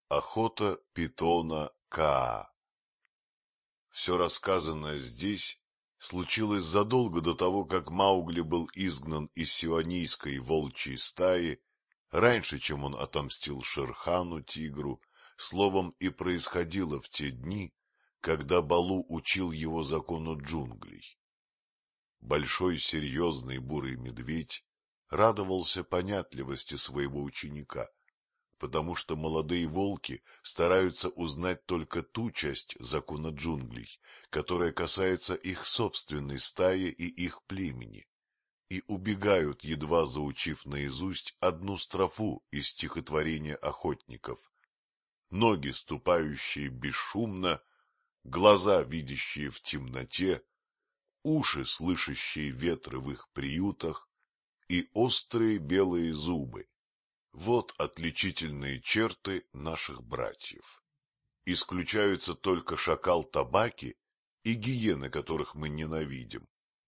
Охота питона Каа. Все рассказанное здесь случилось задолго до того, как Маугли был изгнан из сионийской волчьей стаи, раньше, чем он отомстил Шерхану, тигру, словом, и происходило в те дни, когда Балу учил его закону джунглей. Большой серьезный бурый медведь радовался понятливости своего ученика, потому что молодые волки стараются узнать только ту часть закона джунглей, которая касается их собственной стаи и их племени, и убегают, едва заучив наизусть одну строфу из стихотворения охотников: ноги, ступающие бесшумно, глаза, видящие в темноте, уши, слышащие ветры в их приютах, и острые белые зубы. Вот отличительные черты наших братьев. Исключаются только шакал Табаки и гиены, которых мы ненавидим.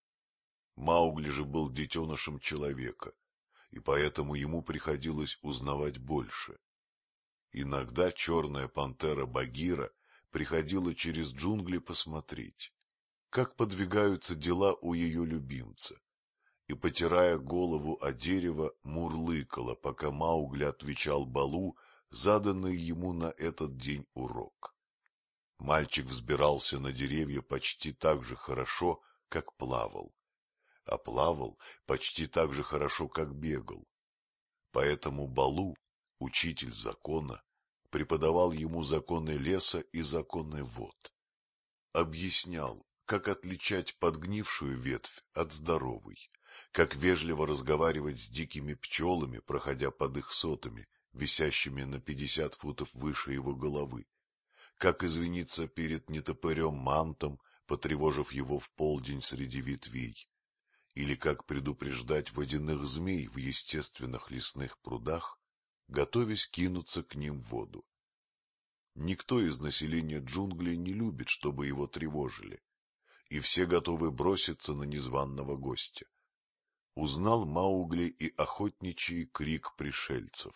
Маугли же был детенышем человека, и поэтому ему приходилось узнавать больше. Иногда черная пантера Багира приходила через джунгли посмотреть, как подвигаются дела у ее любимца, и, потирая голову о дерево, мурлыкала, пока Маугли отвечал Балу заданный ему на этот день урок. Мальчик взбирался на деревья почти так же хорошо, как плавал, а плавал почти так же хорошо, как бегал. Поэтому Балу, учитель закона, преподавал ему законы леса и законы вод. Объяснял, как отличать подгнившую ветвь от здоровой, как вежливо разговаривать с дикими пчелами, проходя под их сотами, висящими на 50 футов выше его головы, как извиниться перед нетопырем-мантом, потревожив его в полдень среди ветвей, или как предупреждать водяных змей в естественных лесных прудах, готовясь кинуться к ним в воду. Никто из населения джунглей не любит, чтобы его тревожили, и все готовы броситься на незваного гостя. Узнал Маугли и охотничий крик пришельцев.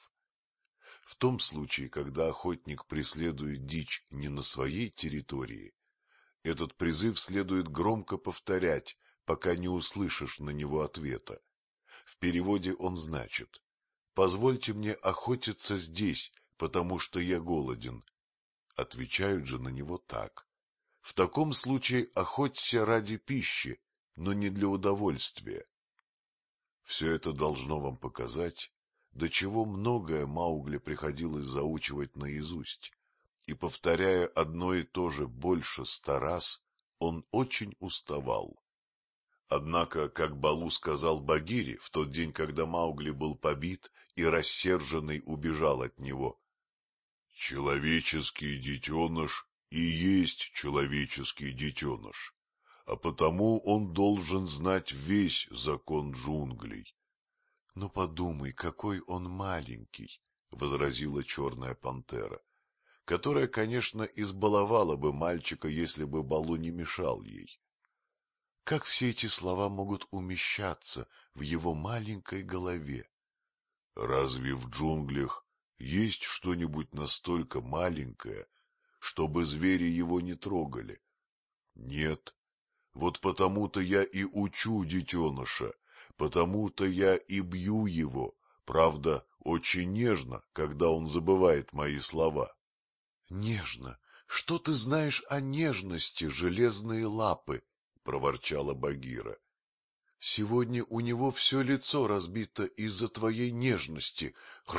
В том случае, когда охотник преследует дичь не на своей территории, этот призыв следует громко повторять, пока не услышишь на него ответа. В переводе он значит: «Позвольте мне охотиться здесь, потому что я голоден». Отвечают же на него так: «В таком случае охоться ради пищи, но не для удовольствия». Все это должно вам показать, до чего многое Маугли приходилось заучивать наизусть, и, повторяя одно и то же больше 100 раз, он очень уставал. Однако, как Балу сказал Багире в тот день, когда Маугли был побит и рассерженный убежал от него: «Человеческий детеныш и есть человеческий детеныш, а потому он должен знать весь закон джунглей». — Но подумай, какой он маленький, — возразила черная пантера, которая, конечно, избаловала бы мальчика, если бы Балу не мешал ей. Как все эти слова могут умещаться в его маленькой голове? Разве в джунглях есть что-нибудь настолько маленькое, чтобы звери его не трогали? Нет. Вот потому-то я и учу детеныша, потому-то я и бью его, правда, очень нежно, когда он забывает мои слова. — Нежно? Что ты знаешь о нежности, железные лапы? — проворчала Багира. — Сегодня у него все лицо разбито из-за твоей нежности.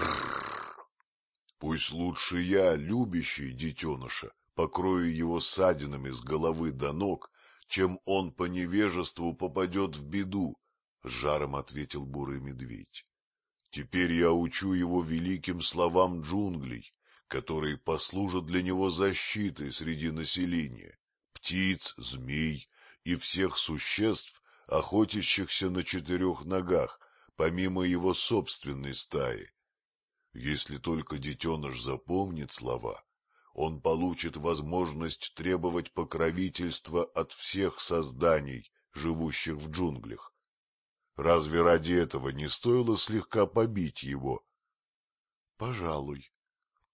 Пусть лучше я, любящий детеныша, покрою его ссадинами с головы до ног, чем он по невежеству попадет в беду, — с жаром ответил бурый медведь. Теперь я учу его великим словам джунглей, которые послужат для него защитой среди населения, птиц, змей и всех существ, охотящихся на 4 ногах, помимо его собственной стаи. Если только детеныш запомнит слова, он получит возможность требовать покровительства от всех созданий, живущих в джунглях. Разве ради этого не стоило слегка побить его? — Пожалуй.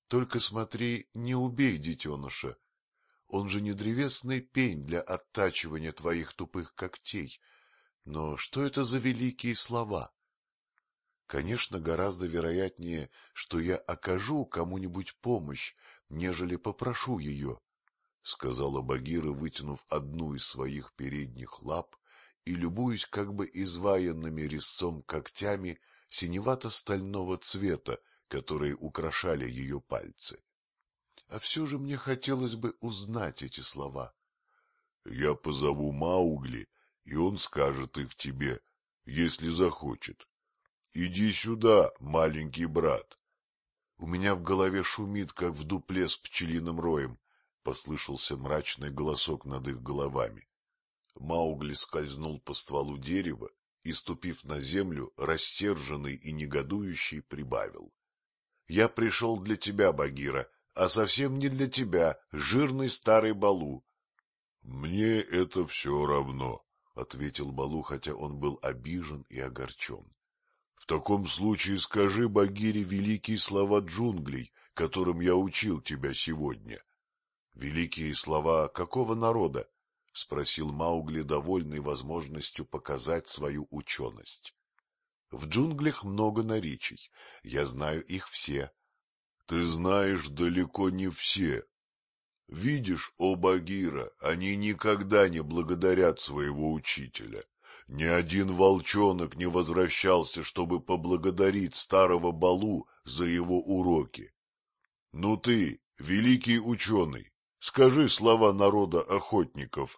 Только смотри, не убей детеныша. Он же не древесный пень для оттачивания твоих тупых когтей. Но что это за великие слова? Конечно, гораздо вероятнее, что я окажу кому-нибудь помощь, нежели попрошу ее, — сказала Багира, вытянув одну из своих передних лап и любуясь как бы изваянными резцом когтями синевато-стального цвета, которые украшали ее пальцы. А все же мне хотелось бы узнать эти слова. — Я позову Маугли, и он скажет их тебе, если захочет. Иди сюда, маленький брат. У меня в голове шумит, как в дупле с пчелиным роем, — послышался мрачный голосок над их головами. Маугли скользнул по стволу дерева и, ступив на землю, рассерженный и негодующий, прибавил: — Я пришел для тебя, Багира, а совсем не для тебя, жирный старый Балу. — Мне это все равно, — ответил Балу, хотя он был обижен и огорчен. — В таком случае скажи Багире великие слова джунглей, которым я учил тебя сегодня. — Великие слова какого народа? — спросил Маугли, довольный возможностью показать свою ученость. — В джунглях много наречий, я знаю их все. — Ты знаешь далеко не все. Видишь, о Багира, они никогда не благодарят своего учителя. Ни один волчонок не возвращался, чтобы поблагодарить старого Балу за его уроки. Ну ты, великий ученый, скажи слова народа охотников.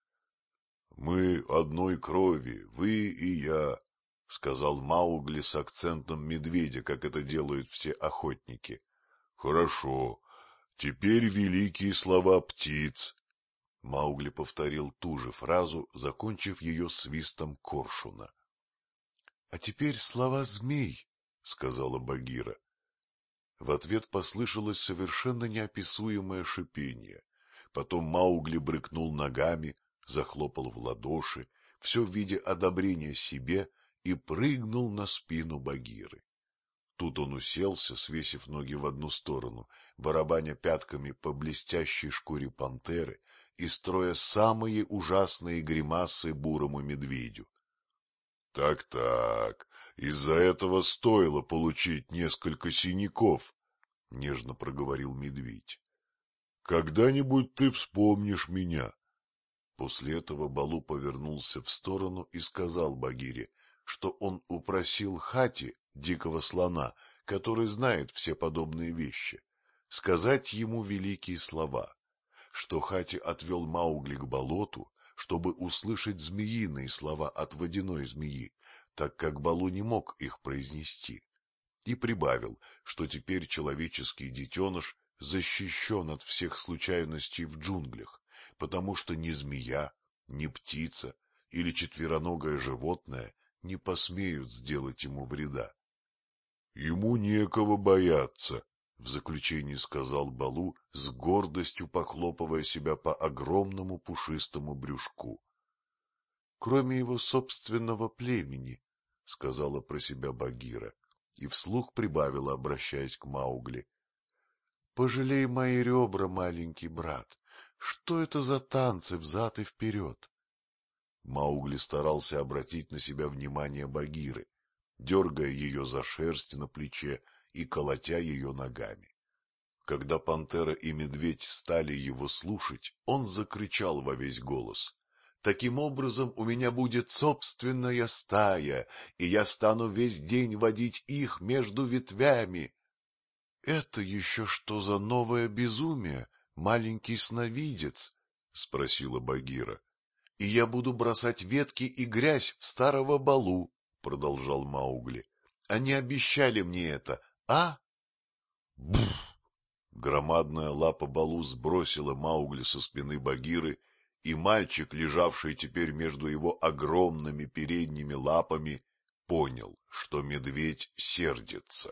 — Мы одной крови, вы и я, — сказал Маугли с акцентом медведя, как это делают все охотники. — Хорошо. Теперь великие слова птиц. Маугли повторил ту же фразу, закончив ее свистом коршуна. — А теперь слова змей, — сказала Багира. В ответ послышалось совершенно неописуемое шипение. Потом Маугли брыкнул ногами, захлопал в ладоши, все в виде одобрения себе, и прыгнул на спину Багиры. Тут он уселся, свесив ноги в одну сторону, барабаня пятками по блестящей шкуре пантеры и строя самые ужасные гримасы бурому медведю. — Так, из-за этого стоило получить несколько синяков, — нежно проговорил медведь. — Когда-нибудь ты вспомнишь меня. После этого Балу повернулся в сторону и сказал Багире, что он упросил Хати, дикого слона, который знает все подобные вещи, сказать ему великие слова, что Хати отвел Маугли к болоту, чтобы услышать змеиные слова от водяной змеи, так как Балу не мог их произнести, и прибавил, что теперь человеческий детеныш защищен от всех случайностей в джунглях, потому что ни змея, ни птица или четвероногое животное не посмеют сделать ему вреда. — Ему некого бояться, — в заключении сказал Балу, с гордостью похлопывая себя по огромному пушистому брюшку. — Кроме его собственного племени, — сказала про себя Багира, и вслух прибавила, обращаясь к Маугли: — Пожалей мои ребра, маленький брат. Что это за танцы взад и вперед? Маугли старался обратить на себя внимание Багиры, дергая ее за шерсть на плече и колотя ее ногами. Когда пантера и медведь стали его слушать, он закричал во весь голос: — Таким образом у меня будет собственная стая, и я стану весь день водить их между ветвями. — Это еще что за новое безумие, маленький сновидец? — спросила Багира. — И я буду бросать ветки и грязь в старого Балу, — продолжал Маугли. — Они обещали мне это, а? Буф! Громадная лапа Балу сбросила Маугли со спины Багиры, и мальчик, лежавший теперь между его огромными передними лапами, понял, что медведь сердится.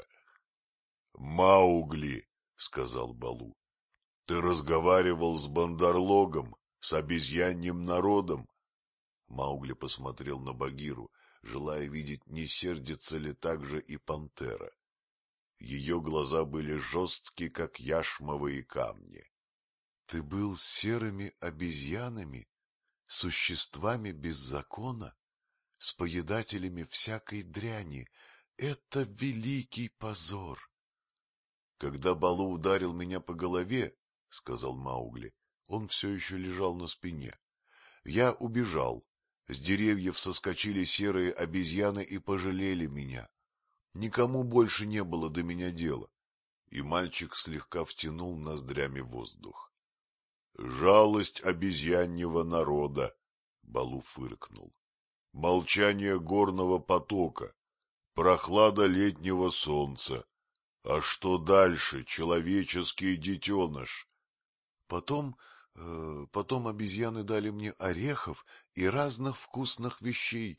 — Маугли, — сказал Балу, — ты разговаривал с Бандарлогом, с обезьяньим народом. Маугли посмотрел на Багиру, желая видеть, не сердится ли так же и пантера. Ее глаза были жесткие, как яшмовые камни. — Ты был с серыми обезьянами, существами без закона, с поедателями всякой дряни. Это великий позор! — Когда Балу ударил меня по голове, — сказал Маугли, — он все еще лежал на спине. Я убежал. С деревьев соскочили серые обезьяны и пожалели меня. Никому больше не было до меня дела. И мальчик слегка втянул ноздрями воздух. — Жалость обезьяньего народа! — Балу фыркнул. — Молчание горного потока, прохлада летнего солнца. А что дальше, человеческий детеныш? Потом обезьяны дали мне орехов и разных вкусных вещей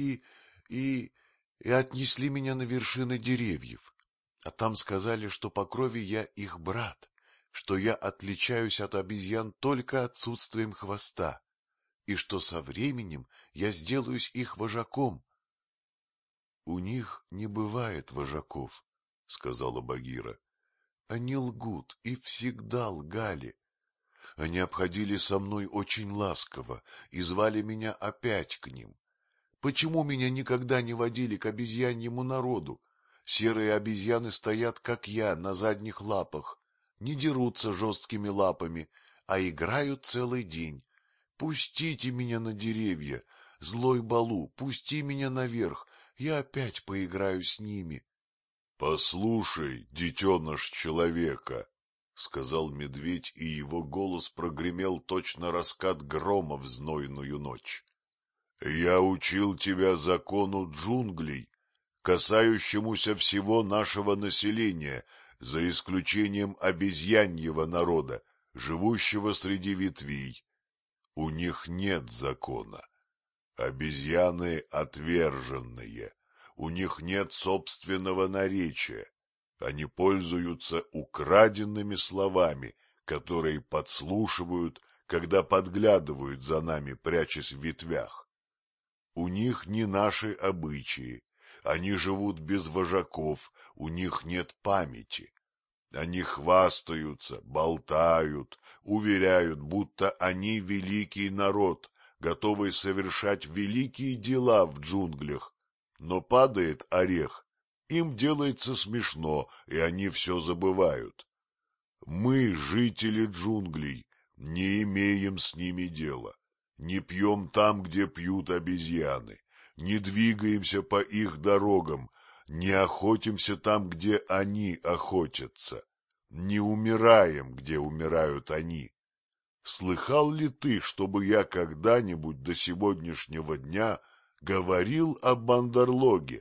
и и отнесли меня на вершины деревьев. А там сказали, что по крови я их брат, что я отличаюсь от обезьян только отсутствием хвоста, и что со временем я сделаюсь их вожаком. — У них не бывает вожаков, — сказала Багира. — Они лгут и всегда лгали. Они обходили со мной очень ласково и звали меня опять к ним. Почему меня никогда не водили к обезьяньему народу? Серые обезьяны стоят, как я, на задних лапах, не дерутся жесткими лапами, а играют целый день. Пустите меня на деревья, злой Балу, пусти меня наверх, я опять поиграю с ними. — Послушай, детеныш человека, — сказал медведь, и его голос прогремел точно раскат грома в знойную ночь. — Я учил тебя закону джунглей, касающемуся всего нашего населения, за исключением обезьяньего народа, живущего среди ветвей. У них нет закона. Обезьяны отверженные, у них нет собственного наречия. Они пользуются украденными словами, которые подслушивают, когда подглядывают за нами, прячась в ветвях. У них не наши обычаи, они живут без вожаков, у них нет памяти. Они хвастаются, болтают, уверяют, будто они великий народ, готовый совершать великие дела в джунглях. Но падает орех, им делается смешно, и они все забывают. Мы, жители джунглей, не имеем с ними дела, не пьем там, где пьют обезьяны, не двигаемся по их дорогам, не охотимся там, где они охотятся, не умираем, где умирают они. Слыхал ли ты, чтобы я когда-нибудь до сегодняшнего дня говорил о Бандарлоге?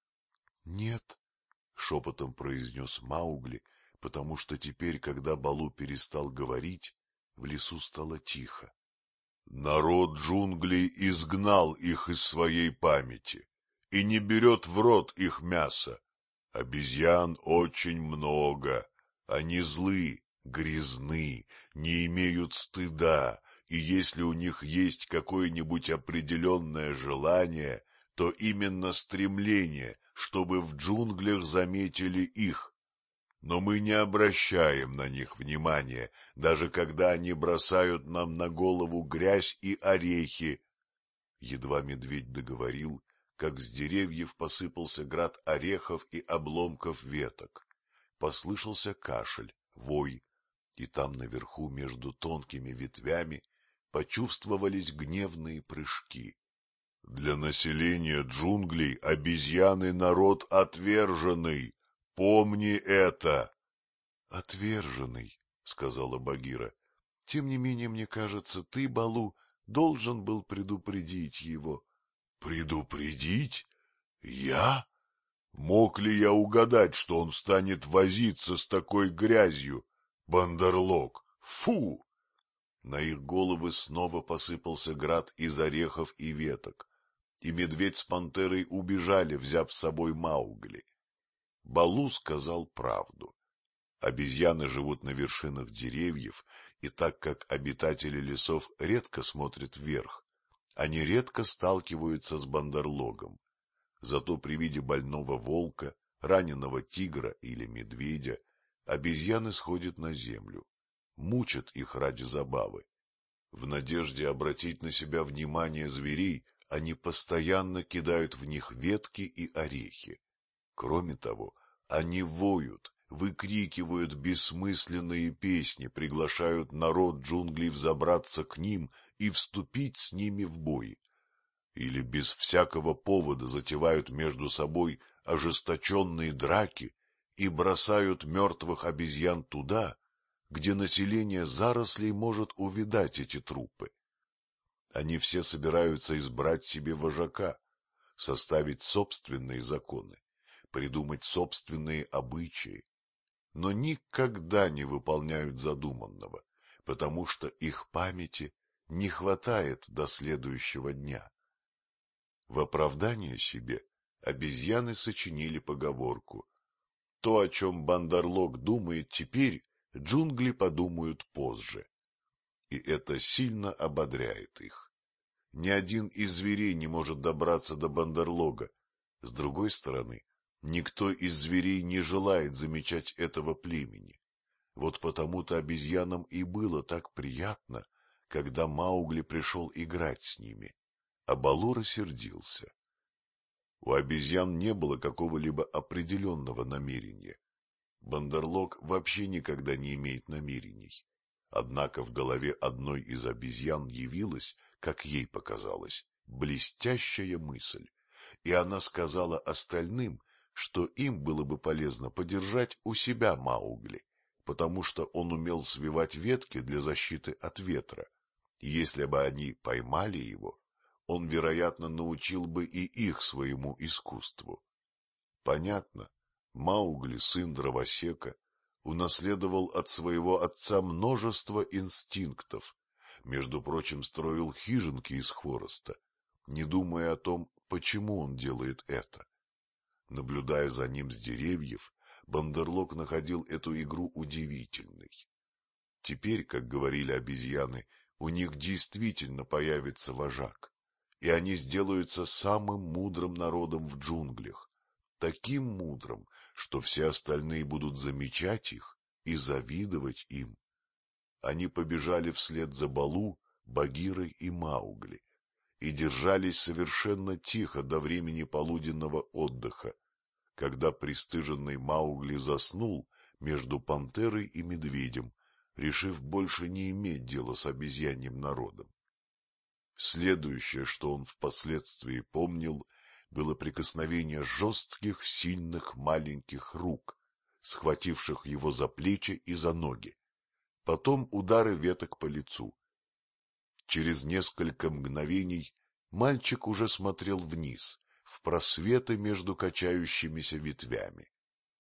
— Нет, — шепотом произнес Маугли, потому что теперь, когда Балу перестал говорить, в лесу стало тихо. Народ джунглей изгнал их из своей памяти и не берет в рот их мясо. Обезьян очень много, они злы, грязны, не имеют стыда, и если у них есть какое-нибудь определенное желание, то именно стремление, чтобы в джунглях заметили их. Но мы не обращаем на них внимания, даже когда они бросают нам на голову грязь и орехи. Едва медведь договорил, как с деревьев посыпался град орехов и обломков веток. Послышался кашель, вой, и там наверху между тонкими ветвями почувствовались гневные прыжки. Для населения джунглей обезьяны народ отверженный. Помни это. — Отверженный, — сказала Багира. — Тем не менее, мне кажется, ты, Балу, должен был предупредить его. — Предупредить? Я? Мог ли я угадать, что он станет возиться с такой грязью? Бандерлог! Фу! На их головы снова посыпался град из орехов и веток, и медведь с пантерой убежали, взяв с собой Маугли. Балу сказал правду. Обезьяны живут на вершинах деревьев, и так как обитатели лесов редко смотрят вверх, они редко сталкиваются с бандерлогом. Зато при виде больного волка раненого тигра или медведя, обезьяны сходят на землю, мучат их ради забавы. В надежде обратить на себя внимание зверей, они постоянно кидают в них ветки и орехи. Кроме того, они воют, выкрикивают бессмысленные песни, приглашают народ джунглей взобраться к ним и вступить с ними в бой. Или без всякого повода затевают между собой ожесточенные драки и бросают мертвых обезьян туда, где население зарослей может увидать эти трупы. Они все собираются избрать себе вожака, составить собственные законы, придумать собственные обычаи, но никогда не выполняют задуманного, потому что их памяти не хватает до следующего дня. В оправдание себе обезьяны сочинили поговорку: то, о чем Бандарлог думает теперь, джунгли подумают позже. И это сильно ободряет их. Ни один из зверей не может добраться до Бандарлога. С другой стороны, никто из зверей не желает замечать этого племени. Вот потому-то обезьянам и было так приятно, когда Маугли пришел играть с ними, а Балу рассердился. У обезьян не было какого-либо определенного намерения. Бандерлог вообще никогда не имеет намерений. Однако в голове одной из обезьян явилась, как ей показалось, блестящая мысль, и она сказала остальным, что им было бы полезно подержать у себя Маугли, потому что он умел свивать ветки для защиты от ветра, и если бы они поймали его, он, вероятно, научил бы и их своему искусству. Понятно, Маугли, сын дровосека, унаследовал от своего отца множество инстинктов, между прочим, строил хижинки из хвороста, не думая о том, почему он делает это. Наблюдая за ним с деревьев, Бандерлог находил эту игру удивительной. Теперь, как говорили обезьяны, у них действительно появится вожак, и они сделаются самым мудрым народом в джунглях, таким мудрым, что все остальные будут замечать их и завидовать им. Они побежали вслед за Балу, Багирой и Маугли и держались совершенно тихо до времени полуденного отдыха, когда пристыженный Маугли заснул между пантерой и медведем, решив больше не иметь дела с обезьяньим народом. Следующее, что он впоследствии помнил, было прикосновение жестких, сильных маленьких рук, схвативших его за плечи и за ноги, потом удары веток по лицу. Через несколько мгновений мальчик уже смотрел вниз, в просветы между качающимися ветвями.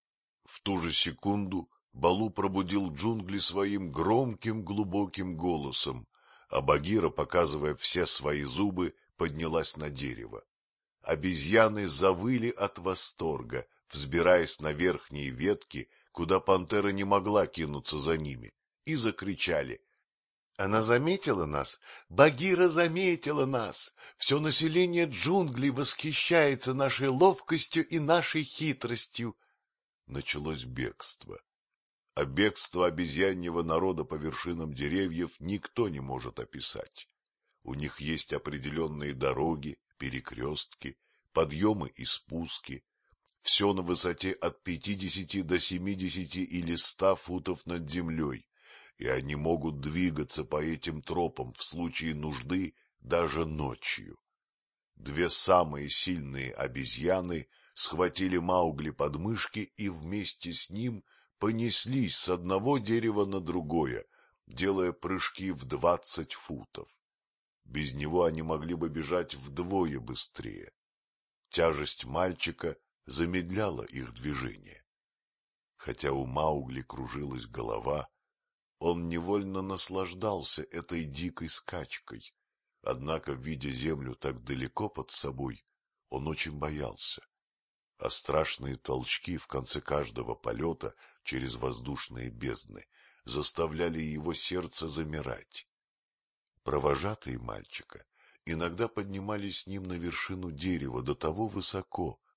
В ту же секунду Балу пробудил джунгли своим громким глубоким голосом, а Багира, показывая все свои зубы, поднялась на дерево. Обезьяны завыли от восторга, взбираясь на верхние ветки, куда пантера не могла кинуться за ними, и закричали: «Она заметила нас! Багира заметила нас! Все население джунглей восхищается нашей ловкостью и нашей хитростью!» Началось бегство. А бегство обезьяньего народа по вершинам деревьев никто не может описать. У них есть определенные дороги, перекрестки, подъемы и спуски, все на высоте от 50 до 70 или 100 футов над землей, и они могут двигаться по этим тропам в случае нужды даже ночью. Две самые сильные обезьяны схватили Маугли под мышки и вместе с ним понеслись с одного дерева на другое, делая прыжки в 20 футов. Без него они могли бы бежать вдвое быстрее. Тяжесть мальчика замедляла их движение. Хотя у Маугли кружилась голова, он невольно наслаждался этой дикой скачкой, однако, видя землю так далеко под собой, он очень боялся, а страшные толчки в конце каждого полета через воздушные бездны заставляли его сердце замирать. Провожатые мальчика иногда поднимались с ним на вершину дерева до того высоко,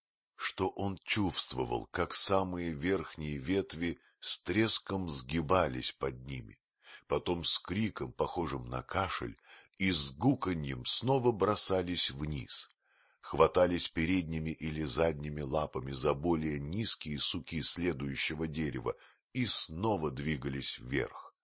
что он чувствовал, как самые верхние ветви с треском сгибались под ними, потом с криком, похожим на кашель, и с гуканьем снова бросались вниз, хватались передними или задними лапами за более низкие суки следующего дерева и снова двигались вверх.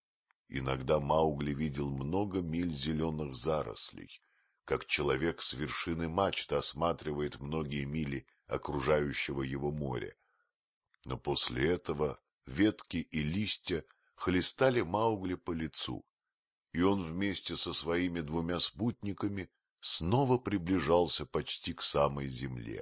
Иногда Маугли видел много миль зеленых зарослей, как человек с вершины мачты осматривает многие мили окружающего его моря. Но после этого ветки и листья хлестали Маугли по лицу, и он вместе со своими двумя спутниками снова приближался почти к самой земле.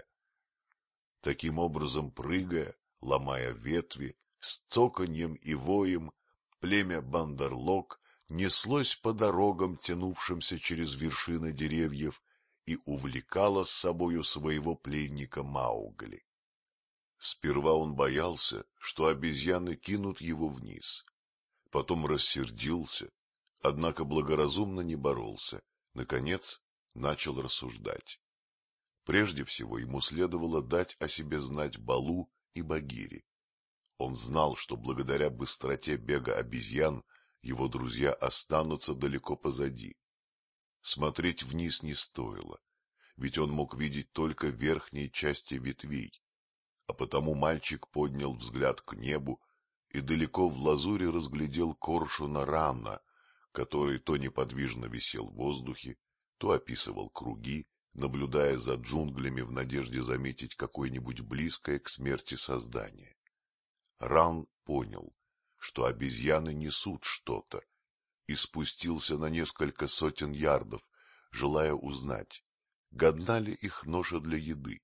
Таким образом, прыгая, ломая ветви, с цоканьем и воем, племя Бандерлог неслось по дорогам, тянувшимся через вершины деревьев, и увлекало с собою своего пленника Маугли. Сперва он боялся, что обезьяны кинут его вниз. Потом рассердился, однако благоразумно не боролся. Наконец, начал рассуждать. Прежде всего ему следовало дать о себе знать Балу и Багире. Он знал, что благодаря быстроте бега обезьян его друзья останутся далеко позади. Смотреть вниз не стоило, ведь он мог видеть только верхние части ветвей, а потому мальчик поднял взгляд к небу и далеко в лазуре разглядел коршуна Рана, который то неподвижно висел в воздухе, то описывал круги, наблюдая за джунглями в надежде заметить какое-нибудь близкое к смерти создание. Ран понял, что обезьяны несут что-то, и спустился на несколько сотен ярдов, желая узнать, годна ли их ноша для еды.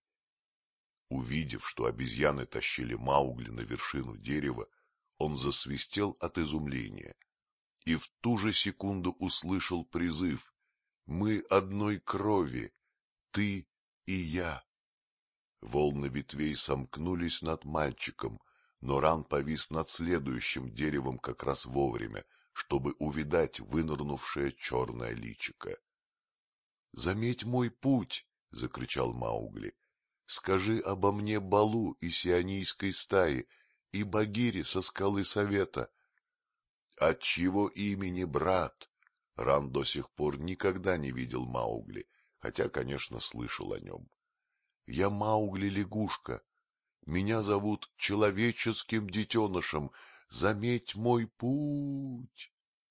Увидев, что обезьяны тащили Маугли на вершину дерева, он засвистел от изумления и в ту же секунду услышал призыв: «Мы одной крови, ты и я». Волны ветвей сомкнулись над мальчиком, но Ран повис над следующим деревом как раз вовремя, чтобы увидать вынырнувшее черное личико. — Заметь мой путь! — закричал Маугли. — Скажи обо мне Балу и сионийской стае и Багире со скалы Совета. — От чьего имени, брат? Ран до сих пор никогда не видел Маугли, хотя, конечно, слышал о нем. — Я Маугли-лягушка. Меня зовут человеческим детенышем. Заметь мой путь!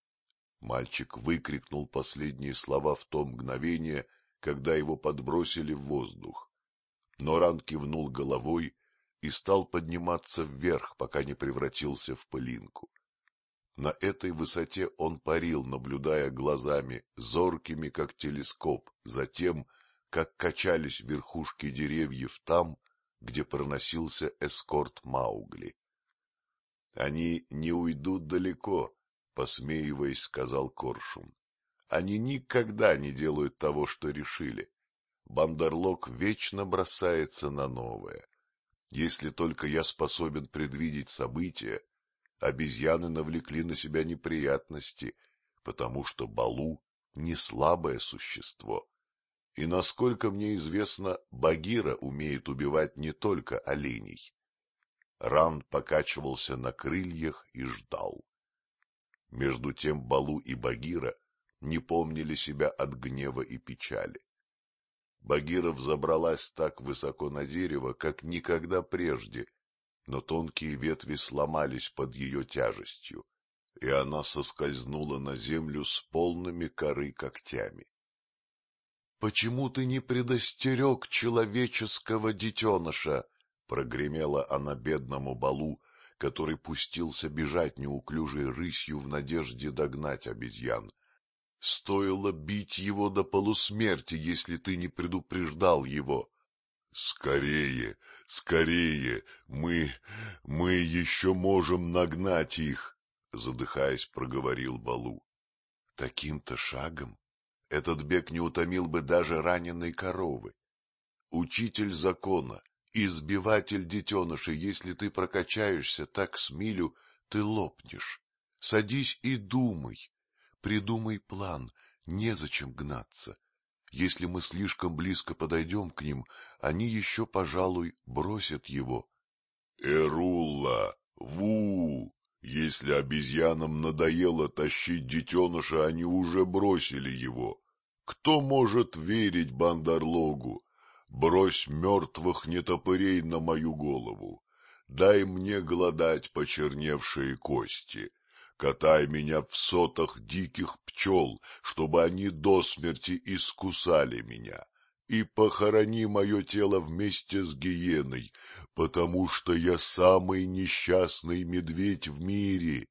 Мальчик выкрикнул последние слова в то мгновение, когда его подбросили в воздух. Но Ран кивнул головой и стал подниматься вверх, пока не превратился в пылинку. На этой высоте он парил, наблюдая глазами, зоркими как телескоп, за тем, как качались верхушки деревьев там, где проносился эскорт Маугли. — Они не уйдут далеко, — посмеиваясь, сказал Коршун. — Они никогда не делают того, что решили. Бандерлог вечно бросается на новое. Если только я способен предвидеть события, обезьяны навлекли на себя неприятности, потому что Балу не слабое существо. И, насколько мне известно, Багира умеет убивать не только оленей. Ран покачивался на крыльях и ждал. Между тем Балу и Багира не помнили себя от гнева и печали. Багира взобралась так высоко на дерево, как никогда прежде, но тонкие ветви сломались под ее тяжестью, и она соскользнула на землю с полными коры когтями. — Почему ты не предостерег человеческого детеныша? — прогремела она бедному Балу, который пустился бежать неуклюжей рысью в надежде догнать обезьян. — Стоило бить его до полусмерти, если ты не предупреждал его. — Скорее, скорее, мы еще можем нагнать их, — задыхаясь, проговорил Балу. Таким-то шагом этот бег не утомил бы даже раненой коровы. Учитель закона, избиватель детенышей, если ты прокачаешься так с милю, ты лопнешь. Садись и думай, придумай план, незачем гнаться. Если мы слишком близко подойдем к ним, они еще, пожалуй, бросят его. Эрулла, Ву! Если обезьянам надоело тащить детеныша, они уже бросили его. Кто может верить Бандарлогу? Брось мертвых нетопырей на мою голову. Дай мне глодать почерневшие кости. Катай меня в сотах диких пчел, чтобы они до смерти искусали меня. И похорони мое тело вместе с гиеной, потому что я самый несчастный медведь в мире.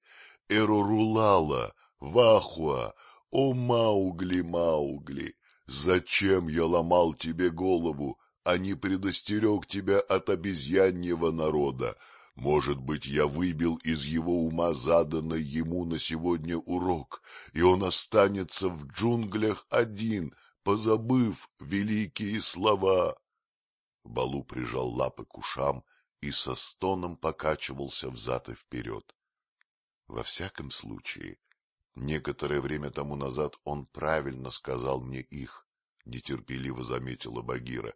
Эрорулала, Вахуа, о Маугли, Маугли, зачем я ломал тебе голову, а не предостерег тебя от обезьяньего народа? Может быть, я выбил из его ума заданный ему на сегодня урок, и он останется в джунглях один, позабыв великие слова. Балу прижал лапы к ушам и со стоном покачивался взад и вперед. Во всяком случае, некоторое время тому назад он правильно сказал мне их, — нетерпеливо заметила Багира.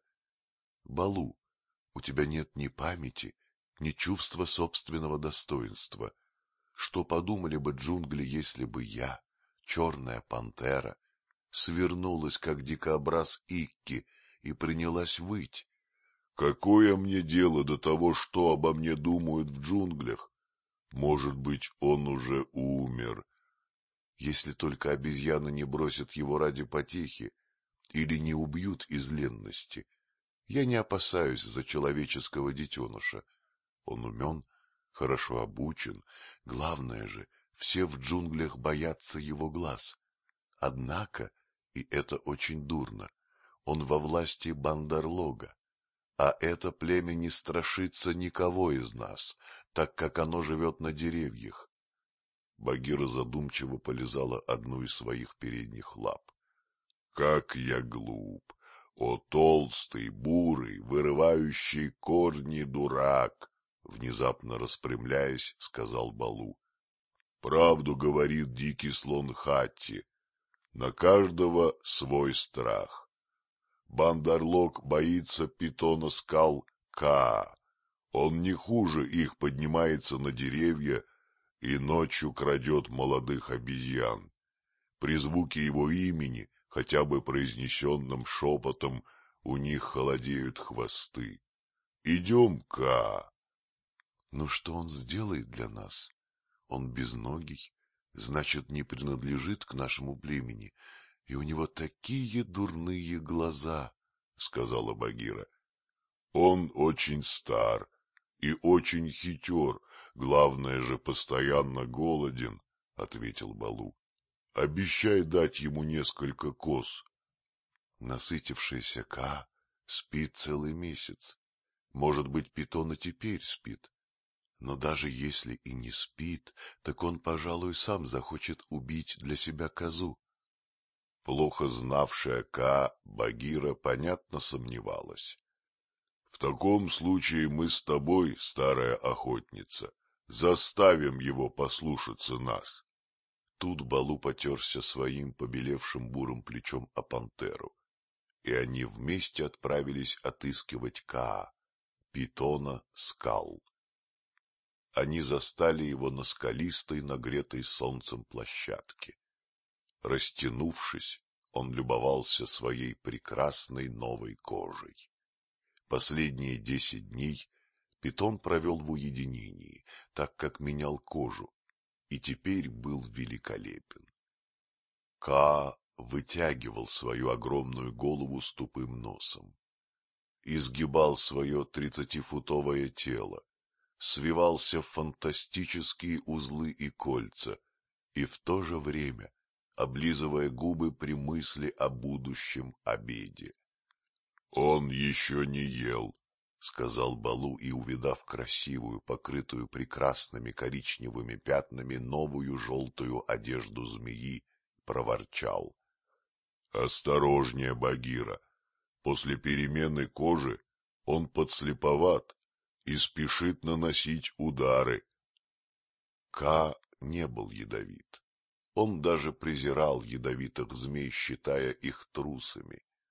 — Балу, у тебя нет ни памяти, ни чувства собственного достоинства. Что подумали бы джунгли, если бы я, черная пантера, свернулась, как дикобраз Икки, и принялась выть? Какое мне дело до того, что обо мне думают в джунглях? Может быть, он уже умер. Если только обезьяны не бросят его ради потехи или не убьют из ленности. Я не опасаюсь за человеческого детеныша. Он умен, хорошо обучен. Главное же, все в джунглях боятся его глаз. Однако, и это очень дурно, он во власти Бандарлога. А это племя не страшится никого из нас, так как оно живет на деревьях. Багира задумчиво полизала одну из своих передних лап. — Как я глуп! О, толстый, бурый, вырывающий корни дурак! Внезапно распрямляясь, сказал Балу. — Правду говорит дикий слон Хатти. На каждого свой страх. Бандарлог боится питона скал Ка. Он не хуже их поднимается на деревья и ночью крадет молодых обезьян. При звуке его имени, хотя бы произнесенным шепотом, у них холодеют хвосты. Идем, Ка. Но что он сделает для нас? Он безногий, значит, не принадлежит к нашему племени, и у него такие дурные глаза, — сказала Багира. — Он очень стар и очень хитер, главное же, постоянно голоден, — ответил Балу. — Обещай дать ему несколько коз. Насытившийся Ка спит целый месяц. Может быть, питон и теперь спит. Но даже если и не спит, так он, пожалуй, сам захочет убить для себя козу. Плохо знавшая Ка, Багира, понятно, сомневалась. — В таком случае мы с тобой, старая охотница, заставим его послушаться нас. Тут Балу потерся своим побелевшим бурым плечом о пантеру, и они вместе отправились отыскивать Каа, питона скал. Они застали его на скалистой, нагретой солнцем площадке. Растянувшись, он любовался своей прекрасной новой кожей. Последние 10 дней питон провел в уединении, так как менял кожу, и теперь был великолепен. Каа вытягивал свою огромную голову с тупым носом, изгибал свое 30-футовое тело, свивался в фантастические узлы и кольца, и в то же время облизывая губы при мысли о будущем обеде. — Он еще не ел, — сказал Балу и, увидав красивую, покрытую прекрасными коричневыми пятнами новую желтую одежду змеи, проворчал. — Осторожнее, Багира. После перемены кожи он подслеповат и спешит наносить удары. Ка не был ядовит. Он даже презирал ядовитых змей, считая их трусами.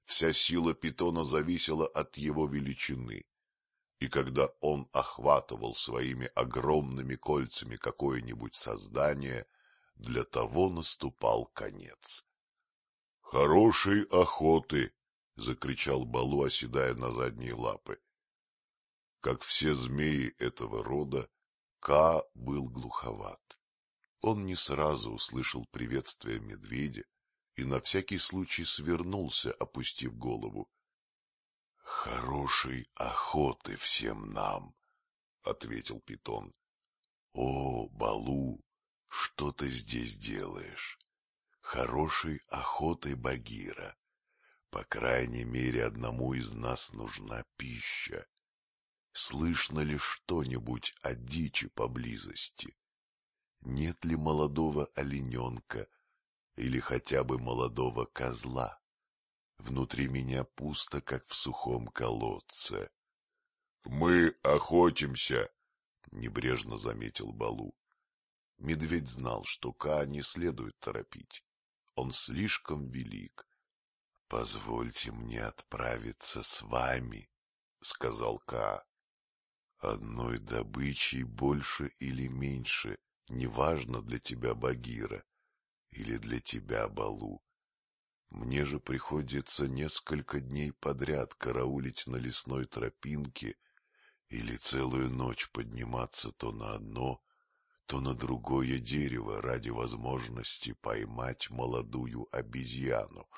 Вся сила питона зависела от его величины, и когда он охватывал своими огромными кольцами какое-нибудь создание, для того наступал конец. — Хорошей охоты! — закричал Балу, оседая на задние лапы. Как все змеи этого рода, Ка был глуховат. Он не сразу услышал приветствие медведя и на всякий случай свернулся, опустив голову. — Хорошей охоты всем нам! — ответил питон. — О, Балу, что ты здесь делаешь? Хорошей охотой, Багира. По крайней мере, одному из нас нужна пища. Слышно ли что-нибудь о дичи поблизости? Нет ли молодого олененка или хотя бы молодого козла? Внутри меня пусто, как в сухом колодце. — Мы охотимся, — небрежно заметил Балу. Медведь знал, что Ка не следует торопить. Он слишком велик. — Позвольте мне отправиться с вами, — сказал Ка. Одной добычей больше или меньше, неважно для тебя, Багира, или для тебя, Балу. Мне же приходится несколько дней подряд караулить на лесной тропинке или целую ночь подниматься то на одно, то на другое дерево ради возможности поймать молодую обезьяну.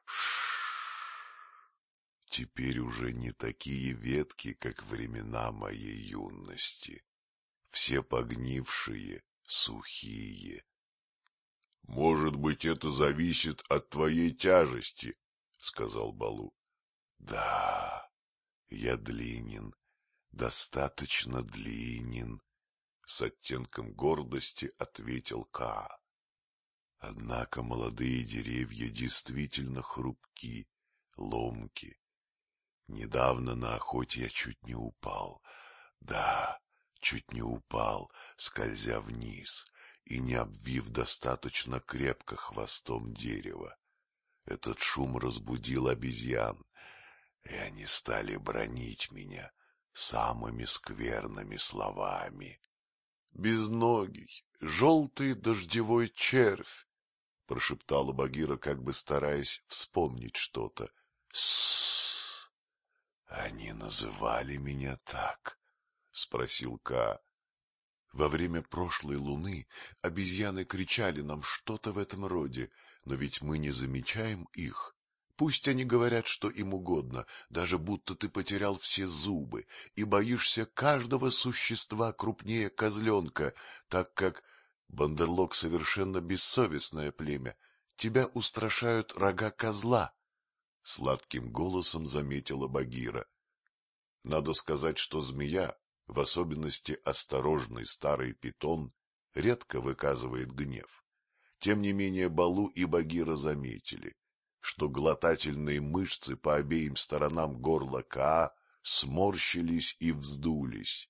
Теперь уже не такие ветки, как времена моей юности. Все погнившие, сухие. — Может быть, это зависит от твоей тяжести, — сказал Балу. — Да, я длинен, достаточно длинен, — с оттенком гордости ответил Ка. Однако молодые деревья действительно хрупки, ломки. Недавно на охоте я чуть не упал. Да, чуть не упал, скользя вниз и не обвив достаточно крепко хвостом дерева. Этот шум разбудил обезьян, и они стали бранить меня самыми скверными словами. — Безногий, желтый дождевой червь! — прошептала Багира, как бы стараясь вспомнить что-то. — С-с-с! Они называли меня так? — спросил Ка. Во время прошлой луны обезьяны кричали нам что-то в этом роде, но ведь мы не замечаем их. Пусть они говорят, что им угодно, даже будто ты потерял все зубы и боишься каждого существа крупнее козленка, так как Бандерлог совершенно бессовестное племя. Тебя устрашают рога козла, — сладким голосом заметила Багира. Надо сказать, что змея, в особенности осторожный старый питон, редко выказывает гнев. Тем не менее Балу и Багира заметили, что глотательные мышцы по обеим сторонам горла Каа сморщились и вздулись.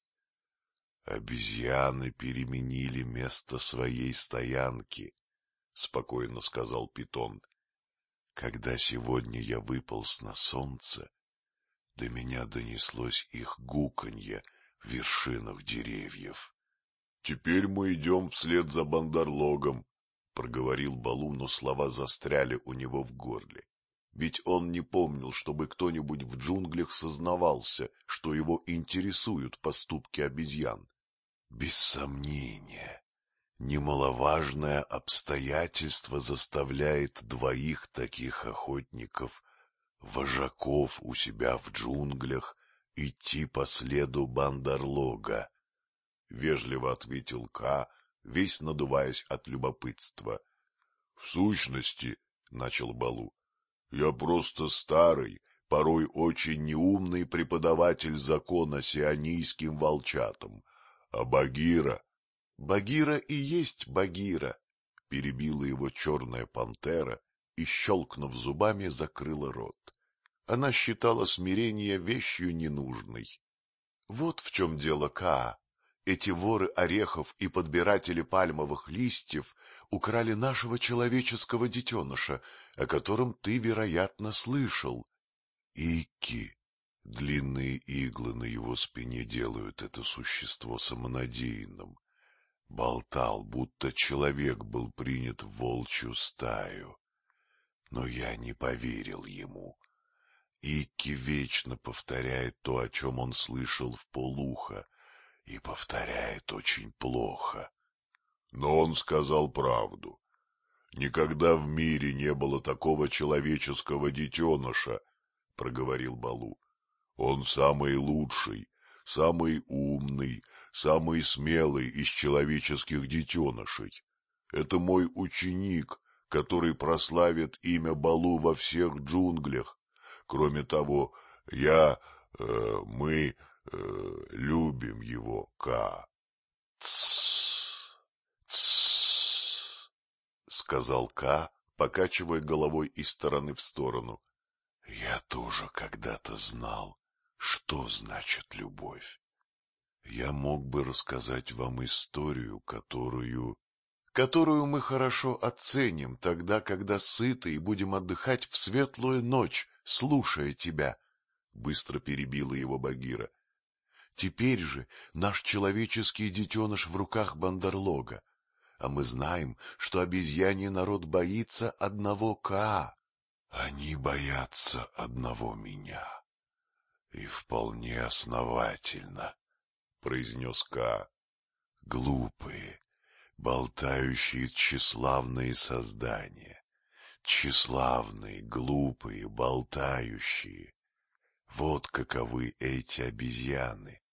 Обезьяны переменили место своей стоянки, — спокойно сказал питон. Когда сегодня я выполз на солнце, до меня донеслось их гуканье в вершинах деревьев. — Теперь мы идем вслед за Бандерлогом, — проговорил Балу, но слова застряли у него в горле. Ведь он не помнил, чтобы кто-нибудь в джунглях сознавался, что его интересуют поступки обезьян. Без сомнения, немаловажное обстоятельство заставляет двоих таких охотников, вожаков у себя в джунглях, идти по следу Бандерлога, — вежливо ответил Ка, весь надуваясь от любопытства. — В сущности, — начал Балу, — я просто старый, порой очень неумный преподаватель закона сионийским волчатам, а Багира... — Багира и есть Багира, — перебила его черная пантера и, щелкнув зубами, закрыла рот. Она считала смирение вещью ненужной. Вот в чем дело, Каа. Эти воры орехов и подбиратели пальмовых листьев украли нашего человеческого детеныша, о котором ты, вероятно, слышал. Икки, длинные иглы на его спине делают это существо самонадеянным, болтал, будто человек был принят в волчью стаю. Но я не поверил ему. Икки вечно повторяет то, о чем он слышал вполуха, и повторяет очень плохо. Но он сказал правду. Никогда в мире не было такого человеческого детеныша, — проговорил Балу. Он самый лучший, самый умный, самый смелый из человеческих детенышей. Это мой ученик, который прославит имя Балу во всех джунглях. Кроме того, мы любим его, Ка. — Тссс, тссс, — сказал Ка, покачивая головой из стороны в сторону. — Я тоже когда-то знал, что значит любовь. Я мог бы рассказать вам историю, которую мы хорошо оценим тогда, когда сыты и будем отдыхать в светлую ночь, слушая тебя, — быстро перебила его Багира. Теперь же наш человеческий детеныш в руках Бандарлога, а мы знаем, что обезьяний народ боится одного Каа. Они боятся одного меня. И вполне основательно, — произнес Каа. Глупые, болтающие тщеславные создания. Тщеславные, глупые, болтающие. Вот каковы эти обезьяны.